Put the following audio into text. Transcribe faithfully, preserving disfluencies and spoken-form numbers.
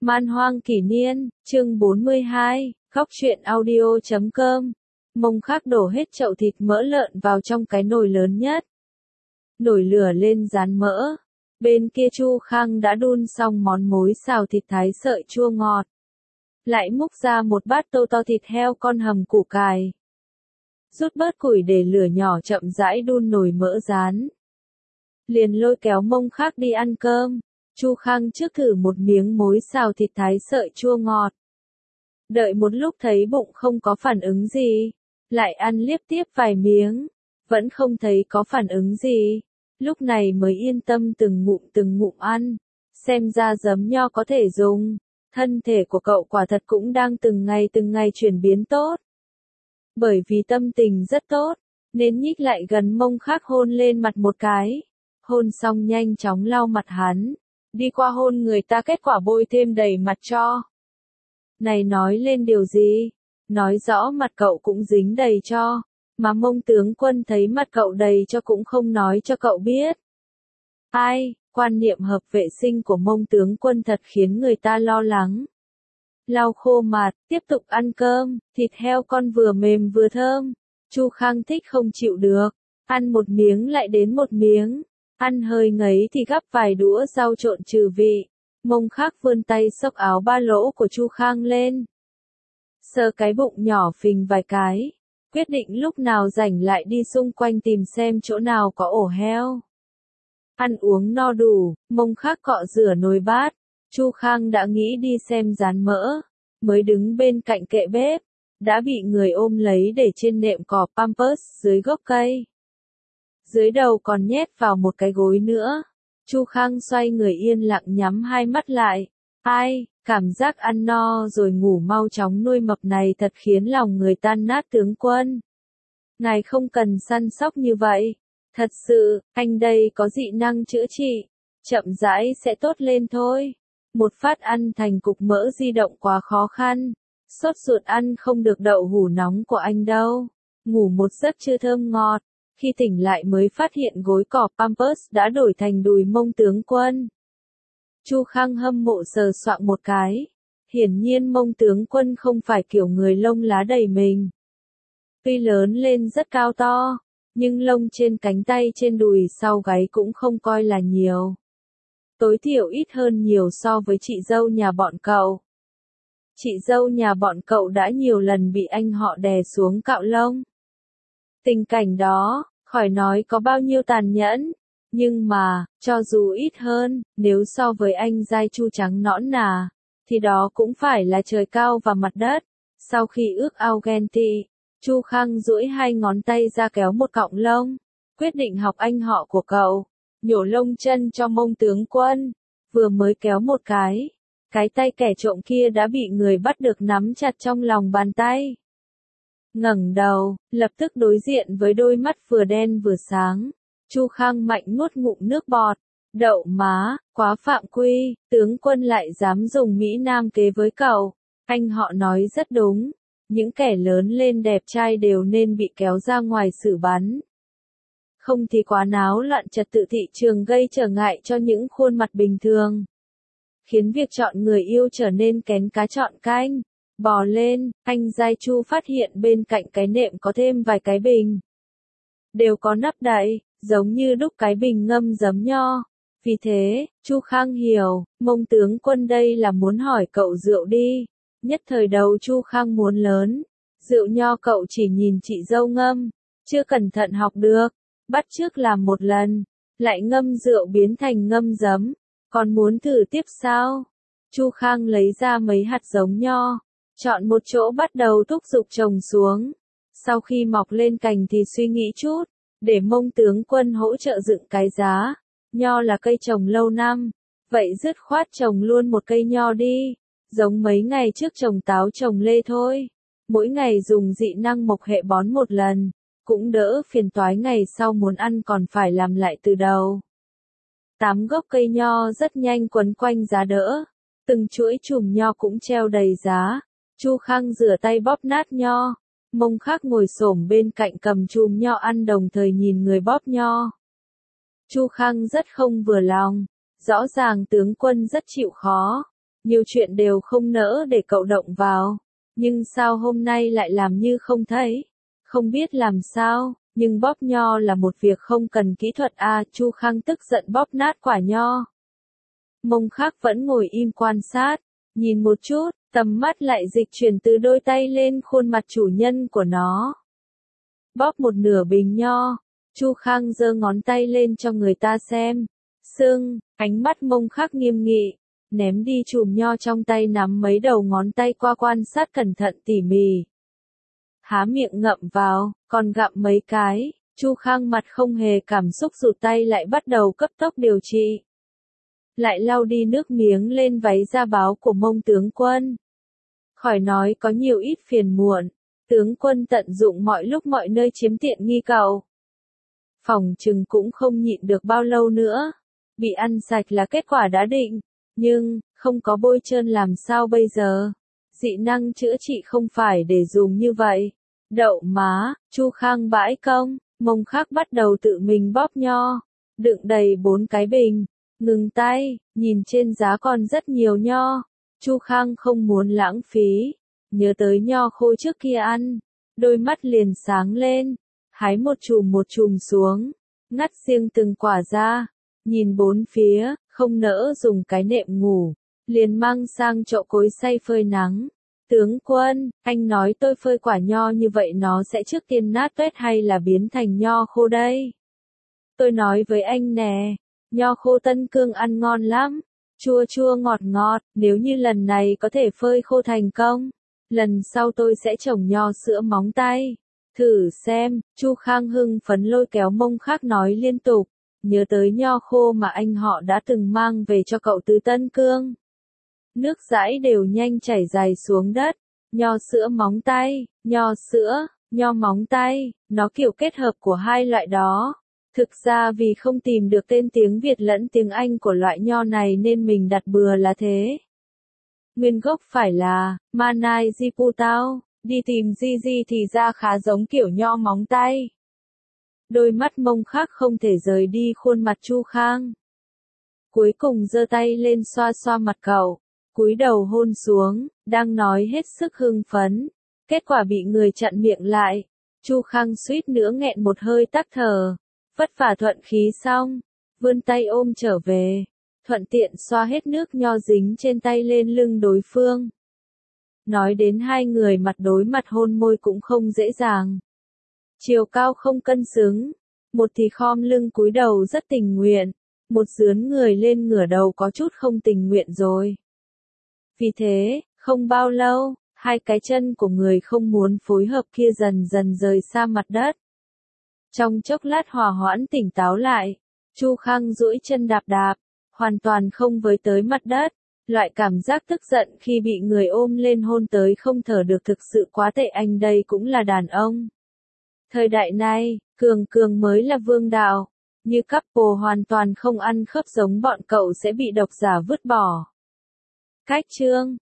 Man hoang kỷ niên, chương bốn mươi hai, khóc chuyện audio chấm com. Mông Khắc đổ hết chậu thịt mỡ lợn vào trong cái nồi lớn nhất. Nồi lửa lên rán mỡ. Bên kia Chu Khang đã đun xong món mối xào thịt thái sợi chua ngọt. Lại múc ra một bát tô to thịt heo con hầm củ cải. Rút bớt củi để lửa nhỏ chậm rãi đun nồi mỡ rán. Liền lôi kéo Mông Khắc đi ăn cơm. Chu Khang trước thử một miếng mối xào thịt thái sợi chua ngọt. Đợi một lúc thấy bụng không có phản ứng gì. Lại ăn liếp tiếp vài miếng. Vẫn không thấy có phản ứng gì. Lúc này mới yên tâm từng ngụm từng ngụm ăn. Xem ra giấm nho có thể dùng. Thân thể của cậu quả thật cũng đang từng ngày từng ngày chuyển biến tốt. Bởi vì tâm tình rất tốt, nên nhích lại gần Mông Khắc hôn lên mặt một cái. Hôn xong nhanh chóng lau mặt hắn. Đi qua hôn người ta kết quả bôi thêm đầy mặt cho. Này nói lên điều gì? Nói rõ mặt cậu cũng dính đầy cho. Mà Mông tướng quân thấy mặt cậu đầy cho cũng không nói cho cậu biết. Ai, quan niệm hợp vệ sinh của Mông tướng quân thật khiến người ta lo lắng. Lau khô mặt, tiếp tục ăn cơm, thịt heo con vừa mềm vừa thơm. Chu Khang thích không chịu được, ăn một miếng lại đến một miếng. Ăn hơi ngấy thì gắp vài đũa rau trộn trừ vị. Mông Khắc vươn tay xốc áo ba lỗ của Chu Khang lên. Sờ cái bụng nhỏ phình vài cái. Quyết định lúc nào rảnh lại đi xung quanh tìm xem chỗ nào có ổ heo. Ăn uống no đủ, Mông Khắc cọ rửa nồi bát. Chu Khang đã nghĩ đi xem rán mỡ. Mới đứng bên cạnh kệ bếp. Đã bị người ôm lấy để trên nệm cỏ Pampers dưới gốc cây. Dưới đầu còn nhét vào một cái gối nữa. Chu Khang xoay người yên lặng nhắm hai mắt lại. Ai, cảm giác ăn no rồi ngủ mau chóng nuôi mập này thật khiến lòng người tan nát tướng quân. Ngài không cần săn sóc như vậy. Thật sự, anh đây có dị năng chữa trị. Chậm rãi sẽ tốt lên thôi. Một phát ăn thành cục mỡ di động quá khó khăn. Sốt ruột ăn không được đậu hũ nóng của anh đâu. Ngủ một giấc chưa thơm ngọt. Khi tỉnh lại mới phát hiện gối cỏ Pampers đã đổi thành đùi Mông tướng quân. Chu Khang hâm mộ sờ soạng một cái. Hiển nhiên Mông tướng quân không phải kiểu người lông lá đầy mình. Tuy lớn lên rất cao to, nhưng lông trên cánh tay trên đùi sau gáy cũng không coi là nhiều. Tối thiểu ít hơn nhiều so với chị dâu nhà bọn cậu. Chị dâu nhà bọn cậu đã nhiều lần bị anh họ đè xuống cạo lông. Tình cảnh đó, khỏi nói có bao nhiêu tàn nhẫn. Nhưng mà, cho dù ít hơn, nếu so với anh giai Chu trắng nõn nà, thì đó cũng phải là trời cao và mặt đất. Sau khi ước ao ghen tị, Chu Khang duỗi hai ngón tay ra kéo một cọng lông. Quyết định học anh họ của cậu. Nhổ lông chân cho Mông tướng quân. Vừa mới kéo một cái. Cái tay kẻ trộm kia đã bị người bắt được nắm chặt trong lòng bàn tay. Ngẩng đầu, lập tức đối diện với đôi mắt vừa đen vừa sáng. Chu Khang mạnh nuốt ngụm nước bọt. Đậu má, quá phạm quy, tướng quân lại dám dùng Mỹ Nam kế với cậu. Anh họ nói rất đúng. Những kẻ lớn lên đẹp trai đều nên bị kéo ra ngoài xử bắn. Không thì quá náo loạn trật tự thị trường gây trở ngại cho những khuôn mặt bình thường. Khiến việc chọn người yêu trở nên kén cá chọn canh. Bò lên, anh giai Chu phát hiện bên cạnh cái nệm có thêm vài cái bình. Đều có nắp đậy, giống như đúc cái bình ngâm giấm nho. Vì thế, Chu Khang hiểu, Mông tướng quân đây là muốn hỏi cậu rượu đi. Nhất thời đầu Chu Khang muốn lớn. Rượu nho cậu chỉ nhìn chị dâu ngâm. Chưa cẩn thận học được. Bắt chước làm một lần. Lại ngâm rượu biến thành ngâm giấm. Còn muốn thử tiếp sao? Chu Khang lấy ra mấy hạt giống nho. Chọn một chỗ bắt đầu thúc giục trồng xuống. Sau khi mọc lên cành thì suy nghĩ chút. Để Mông tướng quân hỗ trợ dựng cái giá. Nho là cây trồng lâu năm. Vậy dứt khoát trồng luôn một cây nho đi. Giống mấy ngày trước trồng táo trồng lê thôi. Mỗi ngày dùng dị năng mộc hệ bón một lần. Cũng đỡ phiền toái ngày sau muốn ăn còn phải làm lại từ đầu. Tám gốc cây nho rất nhanh quấn quanh giá đỡ. Từng chuỗi chùm nho cũng treo đầy giá. Chu Khang rửa tay bóp nát nho. Mông Khắc ngồi xổm bên cạnh cầm chùm nho ăn đồng thời nhìn người bóp nho. Chu Khang rất không vừa lòng. Rõ ràng tướng quân rất chịu khó. Nhiều chuyện đều không nỡ để cậu động vào. Nhưng sao hôm nay lại làm như không thấy? Không biết làm sao, nhưng bóp nho là một việc không cần kỹ thuật à, Chu Khang tức giận bóp nát quả nho. Mông Khắc vẫn ngồi im quan sát, nhìn một chút, tầm mắt lại dịch chuyển từ đôi tay lên khuôn mặt chủ nhân của nó. Bóp một nửa bình nho, Chu Khang giơ ngón tay lên cho người ta xem. Sưng, ánh mắt Mông Khắc nghiêm nghị, ném đi chùm nho trong tay, nắm mấy đầu ngón tay qua quan sát cẩn thận tỉ mỉ. Há miệng ngậm vào, còn gặm mấy cái, Chu Khang mặt không hề cảm xúc rụt tay lại bắt đầu cấp tốc điều trị. Lại lau đi nước miếng lên váy da báo của Mông tướng quân. Khỏi nói có nhiều ít phiền muộn, tướng quân tận dụng mọi lúc mọi nơi chiếm tiện nghi cậu. Phòng trừng cũng không nhịn được bao lâu nữa, bị ăn sạch là kết quả đã định, nhưng, không có bôi trơn làm sao bây giờ? Dị năng chữa trị không phải để dùng như vậy. Đậu má, Chu Khang bãi công, Mông Khắc bắt đầu tự mình bóp nho, đựng đầy bốn cái bình, ngừng tay, nhìn trên giá còn rất nhiều nho. Chu Khang không muốn lãng phí, nhớ tới nho khô trước kia ăn, đôi mắt liền sáng lên, hái một chùm một chùm xuống, ngắt riêng từng quả ra, nhìn bốn phía, không nỡ dùng cái nệm ngủ, liền mang sang chậu cối xay phơi nắng. Tướng quân, anh nói tôi phơi quả nho như vậy nó sẽ trước tiên nát tuét hay là biến thành nho khô đây? Tôi nói với anh nè, nho khô Tân Cương ăn ngon lắm, chua chua ngọt ngọt, nếu như lần này có thể phơi khô thành công, lần sau tôi sẽ trồng nho sữa móng tay. Thử xem, Chu Khang hưng phấn lôi kéo Mông Khắc nói liên tục, nhớ tới nho khô mà anh họ đã từng mang về cho cậu từ Tân Cương. Nước dãi đều nhanh chảy dài xuống đất, nho sữa móng tay, nho sữa, nho móng tay, nó kiểu kết hợp của hai loại đó. Thực ra vì không tìm được tên tiếng Việt lẫn tiếng Anh của loại nho này nên mình đặt bừa là thế. Nguyên gốc phải là Manai Jiputao, đi tìm Di Di thì ra khá giống kiểu nho móng tay. Đôi mắt Mông Khắc không thể rời đi khuôn mặt Chu Khang. Cuối cùng giơ tay lên xoa xoa mặt cậu, cúi đầu hôn xuống, đang nói hết sức hưng phấn. Kết quả bị người chặn miệng lại. Chu Khang suýt nữa nghẹn một hơi tắc thở. Vất vả thuận khí xong, vươn tay ôm trở về, thuận tiện xoa hết nước nho dính trên tay lên lưng đối phương. Nói đến hai người mặt đối mặt hôn môi cũng không dễ dàng. Chiều cao không cân xứng, một thì khom lưng cúi đầu rất tình nguyện, một dướn người lên ngửa đầu có chút không tình nguyện rồi. Vì thế, không bao lâu, hai cái chân của người không muốn phối hợp kia dần dần rời xa mặt đất. Trong chốc lát hòa hoãn tỉnh táo lại, Chu Khang duỗi chân đạp đạp, hoàn toàn không với tới mặt đất. Loại cảm giác tức giận khi bị người ôm lên hôn tới không thở được thực sự quá tệ, anh đây cũng là đàn ông. Thời đại này, cường cường mới là vương đạo. Như couple hoàn toàn không ăn khớp giống bọn cậu sẽ bị độc giả vứt bỏ. Cách chương